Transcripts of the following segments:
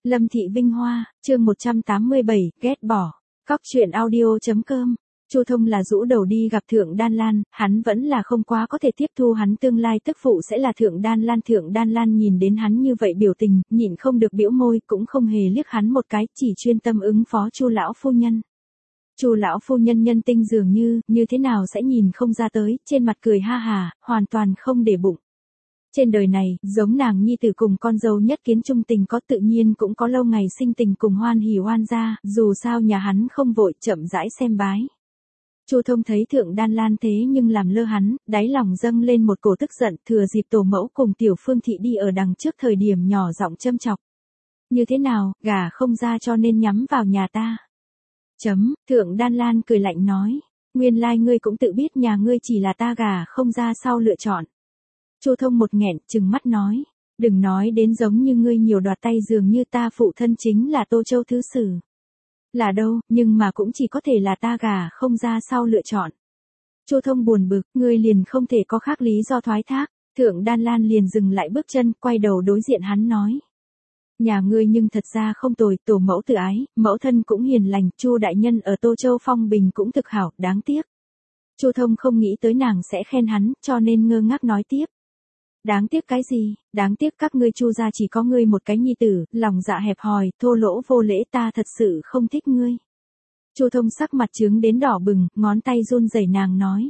Lâm Thị Vinh Hoa, chương 187, ghét bỏ. Cóc truyện audio.com. Chu Thông là rũ đầu đi gặp Thượng Đan Lan, hắn vẫn là không quá có thể tiếp thu hắn tương lai tức phụ sẽ là Thượng Đan Lan. Thượng Đan Lan nhìn đến hắn như vậy biểu tình, nhịn không được bĩu môi, cũng không hề liếc hắn một cái, chỉ chuyên tâm ứng phó Chu lão phu nhân. Chu lão phu nhân nhân tinh dường như thế nào sẽ nhìn không ra tới, trên mặt cười ha hà, hoàn toàn không để bụng. Trên đời này, giống nàng nhi tử cùng con dâu nhất kiến trung tình có, tự nhiên cũng có lâu ngày sinh tình cùng hoan hỉ oan gia, dù sao nhà hắn không vội, chậm rãi xem bái. Chu Thông thấy Thượng Đan Lan thế nhưng làm lơ hắn, đáy lòng dâng lên một cổ tức giận, thừa dịp tổ mẫu cùng Tiểu Phương thị đi ở đằng trước thời điểm nhỏ giọng châm chọc. Như thế nào, gả không ra cho nên nhắm vào nhà ta. Thượng Đan Lan cười lạnh nói, nguyên lai ngươi cũng tự biết nhà ngươi chỉ là ta gả không ra sau lựa chọn. Chu Thông một nghẹn, trừng mắt nói, đừng nói đến giống như ngươi nhiều đoạt tay, dường như ta phụ thân chính là Tô Châu thứ sử. Là đâu, nhưng mà cũng chỉ có thể là ta gả không ra sau lựa chọn. Chu Thông buồn bực, ngươi liền không thể có khác lý do thoái thác. Thượng Đan Lan liền dừng lại bước chân, quay đầu đối diện hắn nói. Nhà ngươi nhưng thật ra không tồi, tổ mẫu tự ái, mẫu thân cũng hiền lành, Chu đại nhân ở Tô Châu phong bình cũng thực hảo, đáng tiếc. Chu Thông không nghĩ tới nàng sẽ khen hắn, cho nên ngơ ngác nói tiếp. Đáng tiếc cái gì, đáng tiếc các ngươi Chu gia chỉ có ngươi một cái nhi tử, lòng dạ hẹp hòi, thô lỗ vô lễ, ta thật sự không thích ngươi. Chu Thông sắc mặt trướng đến đỏ bừng, ngón tay run rẩy, nàng nói.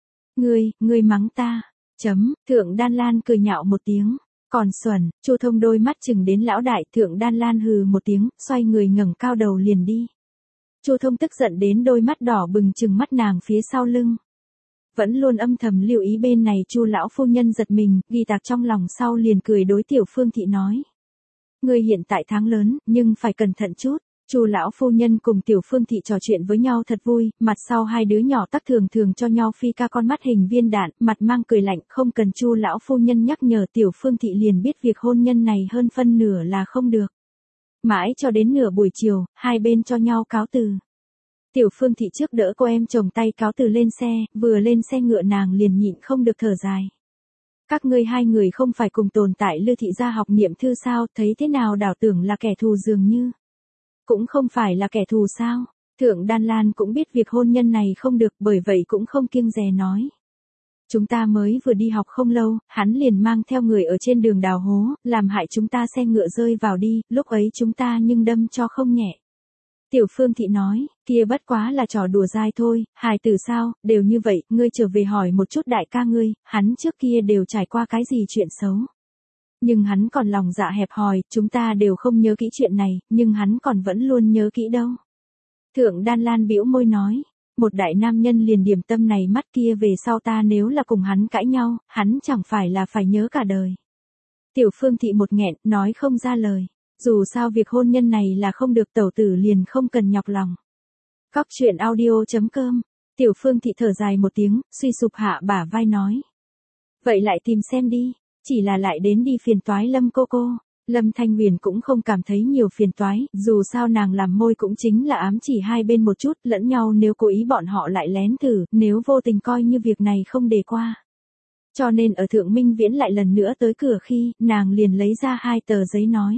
Ngươi mắng ta. Thượng Đan Lan cười nhạo một tiếng. Còn xuẩn, Chu Thông đôi mắt chừng đến lão đại. Thượng Đan Lan hừ một tiếng, xoay người ngẩng cao đầu liền đi. Chu Thông tức giận đến đôi mắt đỏ bừng chừng mắt nàng phía sau lưng. Vẫn luôn âm thầm lưu ý bên này Chu lão phu nhân giật mình, ghi tạc trong lòng sau liền cười đối Tiểu Phương thị nói. Ngươi hiện tại tháng lớn, nhưng phải cẩn thận chút. Chu lão phu nhân cùng Tiểu Phương thị trò chuyện với nhau thật vui, mặt sau hai đứa nhỏ tắc thường cho nhau phi ca con mắt hình viên đạn, mặt mang cười lạnh, không cần Chu lão phu nhân nhắc nhở Tiểu Phương thị liền biết việc hôn nhân này hơn phân nửa là không được. Mãi cho đến nửa buổi chiều, hai bên cho nhau cáo từ. Tiểu Phương thị trước đỡ cô em chồng tay cáo từ lên xe, vừa lên xe ngựa nàng liền nhịn không được thở dài. Các ngươi hai người không phải cùng tồn tại Lư thị gia học niệm thư sao, thấy thế nào đảo tưởng là kẻ thù dường như. Cũng không phải là kẻ thù sao. Thượng Đan Lan cũng biết việc hôn nhân này không được, bởi vậy cũng không kiêng dè nói. Chúng ta mới vừa đi học không lâu, hắn liền mang theo người ở trên đường đào hố, làm hại chúng ta xe ngựa rơi vào đi, lúc ấy chúng ta nhưng đâm cho không nhẹ. Tiểu Phương thị nói, kia bất quá là trò đùa dai thôi, hài tử sao, đều như vậy, ngươi trở về hỏi một chút đại ca ngươi, hắn trước kia đều trải qua cái gì chuyện xấu. Nhưng hắn còn lòng dạ hẹp hòi, chúng ta đều không nhớ kỹ chuyện này, nhưng hắn còn vẫn luôn nhớ kỹ đâu. Thượng Đan Lan bĩu môi nói, một đại nam nhân liền điểm tâm này mắt kia, về sau ta nếu là cùng hắn cãi nhau, hắn chẳng phải là phải nhớ cả đời. Tiểu Phương thị một nghẹn, nói không ra lời. Dù sao việc hôn nhân này là không được, tẩu tử liền không cần nhọc lòng. Cóc truyện audio.com. Tiểu Phương thị thở dài một tiếng, suy sụp hạ bả vai nói. Vậy lại tìm xem đi, chỉ là lại đến đi phiền toái Lâm cô. Lâm Thanh Huyền cũng không cảm thấy nhiều phiền toái, dù sao nàng làm môi cũng chính là ám chỉ hai bên một chút, lẫn nhau nếu cố ý bọn họ lại lén thử, nếu vô tình coi như việc này không đề qua. Cho nên ở Thượng Minh Viễn lại lần nữa tới cửa khi, nàng liền lấy ra hai tờ giấy nói.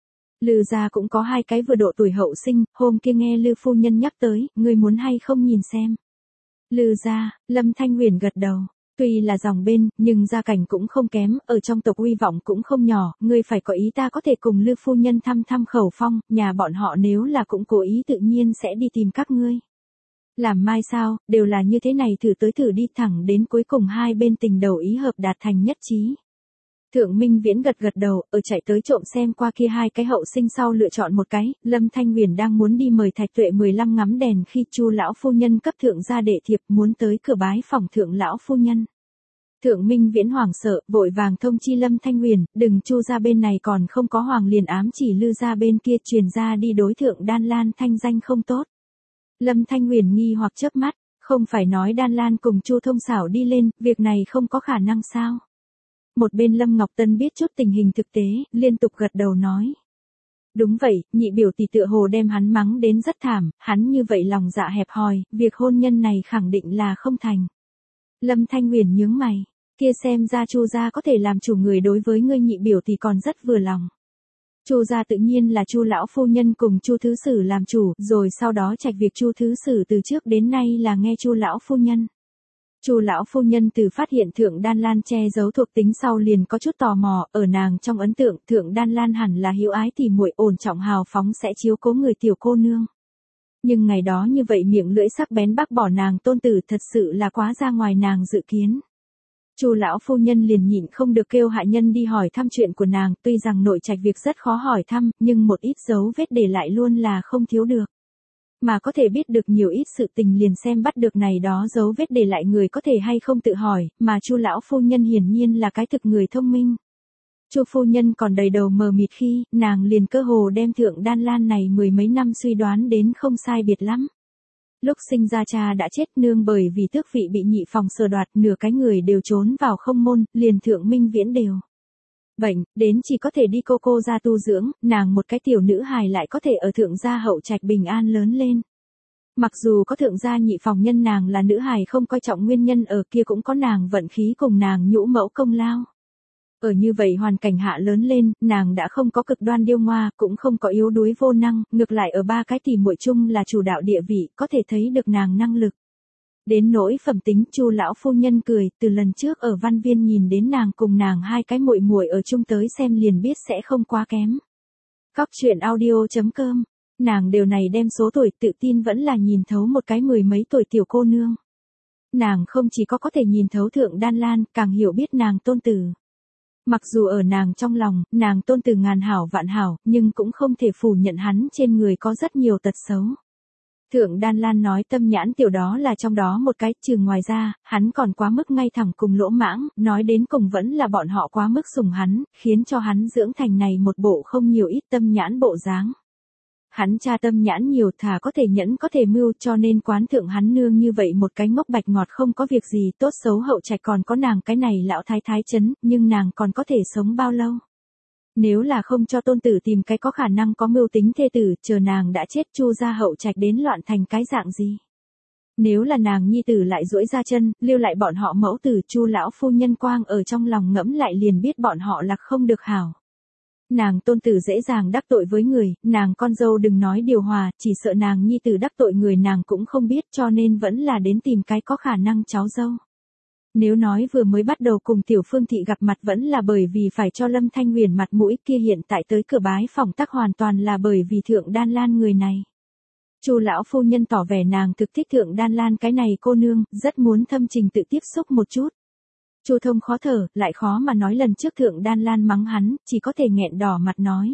Lư gia cũng có hai cái vừa độ tuổi hậu sinh, hôm kia nghe Lư phu nhân nhắc tới, ngươi muốn hay không nhìn xem. Lư gia, Lâm Thanh Huyền gật đầu, tuy là dòng bên, nhưng gia cảnh cũng không kém, ở trong tộc uy vọng cũng không nhỏ, ngươi phải có ý ta có thể cùng Lư phu nhân thăm khẩu phong, nhà bọn họ nếu là cũng cố ý tự nhiên sẽ đi tìm các ngươi. Làm mai sao, đều là như thế này, thử tới thử đi, thẳng đến cuối cùng hai bên tình đầu ý hợp đạt thành nhất trí. Thượng Minh Viễn gật đầu, ở chạy tới trộm xem qua kia hai cái hậu sinh sau lựa chọn một cái, Lâm Thanh Huyền đang muốn đi mời Thạch Tuệ 15 ngắm đèn khi Chu lão phu nhân cấp thượng gia đệ thiệp muốn tới cửa bái phòng Thượng lão phu nhân. Thượng Minh Viễn hoảng sợ, vội vàng thông chi Lâm Thanh Huyền, đừng Chu gia bên này còn không có hoàng liền ám chỉ Lư gia bên kia truyền ra đi, đối Thượng Đan Lan thanh danh không tốt. Lâm Thanh Huyền nghi hoặc chớp mắt, không phải nói Đan Lan cùng Chu Thông xảo đi lên, việc này không có khả năng sao? Một bên Lâm Ngọc Tân biết chút tình hình thực tế, liên tục gật đầu nói. Đúng vậy, nhị biểu tỷ tựa hồ đem hắn mắng đến rất thảm, hắn như vậy lòng dạ hẹp hòi, việc hôn nhân này khẳng định là không thành. Lâm Thanh Huyền nhướng mày, kia xem ra Chu gia có thể làm chủ người đối với ngươi nhị biểu tỷ còn rất vừa lòng. Chu gia tự nhiên là Chu lão phu nhân cùng Chu thứ sử làm chủ, rồi sau đó trạch việc Chu thứ sử từ trước đến nay là nghe Chu lão phu nhân. Chu lão phu nhân từ phát hiện Thượng Đan Lan che giấu thuộc tính sau liền có chút tò mò, ở nàng trong ấn tượng Thượng Đan Lan hẳn là hiếu ái tỉ muội ổn trọng hào phóng sẽ chiếu cố người tiểu cô nương. Nhưng ngày đó như vậy miệng lưỡi sắc bén bác bỏ nàng tôn tử thật sự là quá ra ngoài nàng dự kiến. Chu lão phu nhân liền nhịn không được kêu hạ nhân đi hỏi thăm chuyện của nàng, tuy rằng nội trạch việc rất khó hỏi thăm, nhưng một ít dấu vết để lại luôn là không thiếu được. Mà có thể biết được nhiều ít sự tình liền xem bắt được này đó dấu vết để lại người có thể hay không tự hỏi, mà Chu lão phu nhân hiển nhiên là cái thực người thông minh. Chu phu nhân còn đầy đầu mờ mịt khi, nàng liền cơ hồ đem Thượng Đan Lan này mười mấy năm suy đoán đến không sai biệt lắm. Lúc sinh ra cha đã chết, nương bởi vì tước vị bị nhị phòng sờ đoạt, nửa cái người đều trốn vào không môn, liền Thượng Minh Viễn đều bệnh, đến chỉ có thể đi cô ra tu dưỡng, nàng một cái tiểu nữ hài lại có thể ở thượng gia hậu trạch bình an lớn lên. Mặc dù có thượng gia nhị phòng nhân nàng là nữ hài không coi trọng nguyên nhân ở kia cũng có nàng vận khí cùng nàng nhũ mẫu công lao. Ở như vậy hoàn cảnh hạ lớn lên, nàng đã không có cực đoan điêu ngoa, cũng không có yếu đuối vô năng, ngược lại ở ba cái tỷ muội chung là chủ đạo địa vị, có thể thấy được nàng năng lực. Đến nỗi phẩm tính, Chu lão phu nhân cười, từ lần trước ở Văn Viên nhìn đến nàng cùng nàng hai cái muội muội ở chung tới xem liền biết sẽ không quá kém. Cóc truyện audio.com, nàng điều này đem số tuổi tự tin vẫn là nhìn thấu một cái mười mấy tuổi tiểu cô nương. Nàng không chỉ có thể nhìn thấu Thượng Đan Lan, càng hiểu biết nàng tôn tử. Mặc dù ở nàng trong lòng, nàng tôn tử ngàn hảo vạn hảo, nhưng cũng không thể phủ nhận hắn trên người có rất nhiều tật xấu. Thượng Đan Lan nói tâm nhãn tiểu đó là trong đó một cái, trừ ngoài ra, hắn còn quá mức ngay thẳng cùng lỗ mãng, nói đến cùng vẫn là bọn họ quá mức sủng hắn, khiến cho hắn dưỡng thành này một bộ không nhiều ít tâm nhãn bộ dáng. Hắn cha tâm nhãn nhiều thà có thể nhẫn có thể mưu cho nên quán thượng hắn nương như vậy một cái ngốc bạch ngọt không có việc gì tốt xấu hậu trạch còn có nàng cái này lão thái thái chấn, nhưng nàng còn có thể sống bao lâu. Nếu là không cho tôn tử tìm cái có khả năng có mưu tính thê tử, chờ nàng đã chết Chu gia hậu trạch đến loạn thành cái dạng gì. Nếu là nàng nhi tử lại duỗi ra chân, lưu lại bọn họ mẫu tử, Chu lão phu nhân quang ở trong lòng ngẫm lại liền biết bọn họ là không được hảo. Nàng tôn tử dễ dàng đắc tội với người, nàng con dâu đừng nói điều hòa, chỉ sợ nàng nhi tử đắc tội người nàng cũng không biết cho nên vẫn là đến tìm cái có khả năng cháu dâu. Nếu nói vừa mới bắt đầu cùng Tiểu Phương Thị gặp mặt vẫn là bởi vì phải cho Lâm Thanh Huyền mặt mũi kia hiện tại tới cửa bái phòng tắc hoàn toàn là bởi vì Thượng Đan Lan người này. Chu lão phu nhân tỏ vẻ nàng thực thích Thượng Đan Lan cái này cô nương, rất muốn thâm tình tự tiếp xúc một chút. Chu Thông khó thở, lại khó mà nói lần trước Thượng Đan Lan mắng hắn, chỉ có thể nghẹn đỏ mặt nói.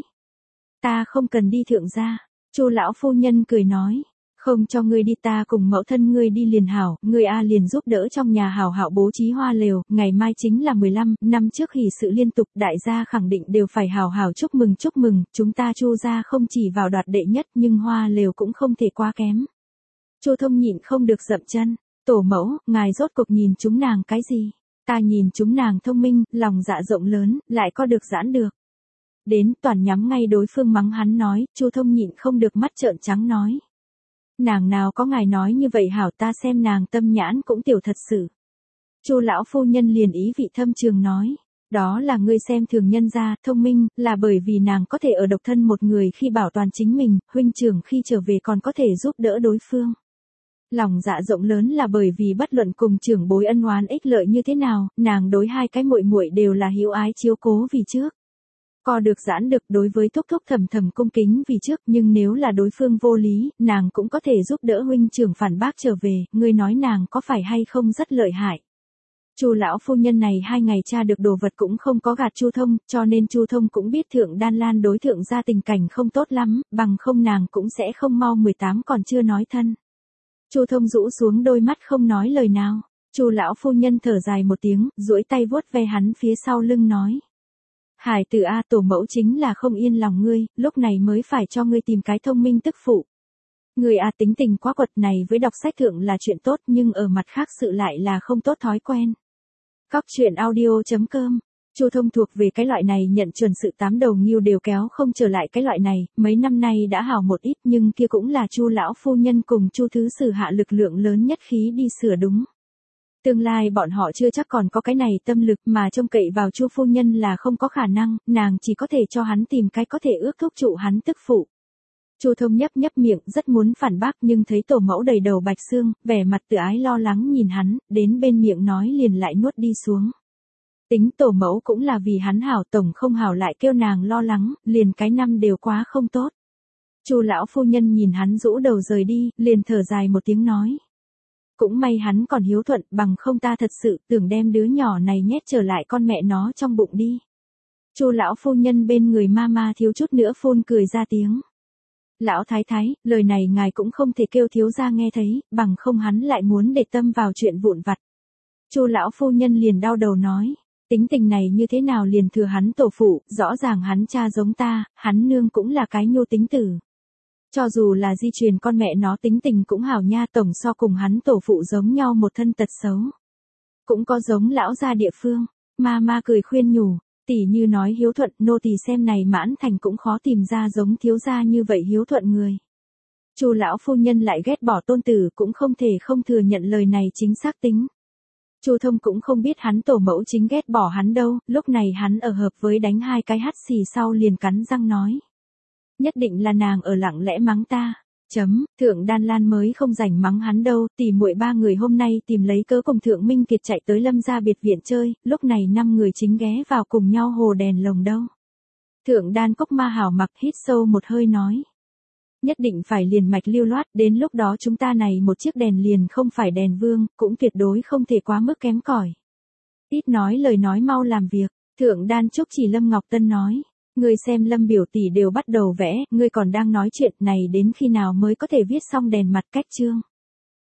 Ta không cần đi thượng gia. Chu lão phu nhân cười nói. Không cho ngươi đi ta cùng mẫu thân ngươi đi liền hảo, ngươi a liền giúp đỡ trong nhà hảo hảo bố trí hoa lều, ngày mai chính là 15 năm trước hỷ sự liên tục, đại gia khẳng định đều phải hảo hảo chúc mừng, chúng ta Chu gia không chỉ vào đoạt đệ nhất nhưng hoa lều cũng không thể quá kém. Chu Thông nhịn không được dậm chân, tổ mẫu, ngài rốt cuộc nhìn chúng nàng cái gì? Ta nhìn chúng nàng thông minh, lòng dạ rộng lớn, lại có được giãn được. Đến toàn nhắm ngay đối phương mắng hắn nói, Chu Thông nhịn không được mắt trợn trắng nói. Nàng nào có ngài nói như vậy hảo, ta xem nàng tâm nhãn cũng tiểu thật sự. Chu lão phu nhân liền ý vị thâm trường nói, đó là ngươi xem thường nhân gia, thông minh, là bởi vì nàng có thể ở độc thân một người khi bảo toàn chính mình, huynh trưởng khi trở về còn có thể giúp đỡ đối phương. Lòng dạ rộng lớn là bởi vì bất luận cùng trưởng bối ân oán ích lợi như thế nào, nàng đối hai cái muội muội đều là hiếu ái chiếu cố vì trước. Co được giãn được đối với thúc thúc thầm thầm cung kính vì trước, nhưng nếu là đối phương vô lý, nàng cũng có thể giúp đỡ huynh trưởng phản bác trở về, ngươi nói nàng có phải hay không rất lợi hại. Chu lão phu nhân này 2 ngày tra được đồ vật cũng không có gạt Chu Thông, cho nên Chu Thông cũng biết Thượng Đan Lan đối thượng gia tình cảnh không tốt lắm, bằng không nàng cũng sẽ không mau 18 còn chưa nói thân. Chu Thông rũ xuống đôi mắt không nói lời nào. Chu lão phu nhân thở dài một tiếng, duỗi tay vuốt ve hắn phía sau lưng nói: "Hải tử a, tổ mẫu chính là không yên lòng ngươi, lúc này mới phải cho ngươi tìm cái thông minh tức phụ. Ngươi a tính tình quá quật này với đọc sách thượng là chuyện tốt, nhưng ở mặt khác sự lại là không tốt thói quen." Cóc truyện audio.com. Chu Thông thuộc về cái loại này nhận chuẩn sự 8 đầu ngưu đều kéo không trở lại cái loại này, mấy năm nay đã hảo một ít nhưng kia cũng là Chu lão phu nhân cùng Chu thứ sử hạ lực lượng lớn nhất khí đi sửa đúng. Tương lai bọn họ chưa chắc còn có cái này tâm lực mà trông cậy vào Chu phu nhân là không có khả năng, nàng chỉ có thể cho hắn tìm cái có thể ước thúc trụ hắn tức phụ. Chu Thông nhấp nhấp miệng rất muốn phản bác nhưng thấy tổ mẫu đầy đầu bạch xương, vẻ mặt tự ái lo lắng nhìn hắn, đến bên miệng nói liền lại nuốt đi xuống. Tính tổ mẫu cũng là vì hắn hảo, tổng không hảo lại kêu nàng lo lắng, liền cái năm đều quá không tốt. Chu lão phu nhân nhìn hắn rũ đầu rời đi, liền thở dài một tiếng nói. Cũng may hắn còn hiếu thuận, bằng không ta thật sự tưởng đem đứa nhỏ này nhét trở lại con mẹ nó trong bụng đi. Chu lão phu nhân bên người ma thiếu chút nữa phun cười ra tiếng. Lão thái thái, lời này ngài cũng không thể kêu thiếu gia nghe thấy, bằng không hắn lại muốn để tâm vào chuyện vụn vặt. Chu lão phu nhân liền đau đầu nói, tính tình này như thế nào liền thừa hắn tổ phụ, rõ ràng hắn cha giống ta, hắn nương cũng là cái nhu tính tử. Cho dù là di truyền con mẹ nó tính tình cũng hảo nha, tổng so cùng hắn tổ phụ giống nhau một thân tật xấu. Cũng có giống lão gia địa phương, ma cười khuyên nhủ, tỷ như nói hiếu thuận, nô tỳ xem này Mãn Thành cũng khó tìm ra giống thiếu gia như vậy hiếu thuận người. Chu lão phu nhân lại ghét bỏ tôn tử, cũng không thể không thừa nhận lời này chính xác tính. Chu Thông cũng không biết hắn tổ mẫu chính ghét bỏ hắn đâu, lúc này hắn ở hợp với đánh hai cái hắt xì sau liền cắn răng nói. Nhất định là nàng ở lặng lẽ mắng ta. Thượng Đan Lan mới không rảnh mắng hắn đâu, tỷ muội ba người hôm nay tìm lấy cớ cùng Thượng Minh Kiệt chạy tới Lâm gia biệt viện chơi, lúc này 5 người chính ghé vào cùng nhau hồ đèn lồng đâu. Thượng Đan Cốc Ma hảo mặc hít sâu một hơi nói. Nhất định phải liền mạch lưu loát, đến lúc đó chúng ta này một chiếc đèn liền không phải đèn vương, cũng tuyệt đối không thể quá mức kém cỏi. Ít nói lời nói mau làm việc, Thượng Đan Trúc chỉ Lâm Ngọc Tân nói. Ngươi xem Lâm biểu tỷ đều bắt đầu vẽ, ngươi còn đang nói chuyện này đến khi nào mới có thể viết xong đèn mặt cách chương.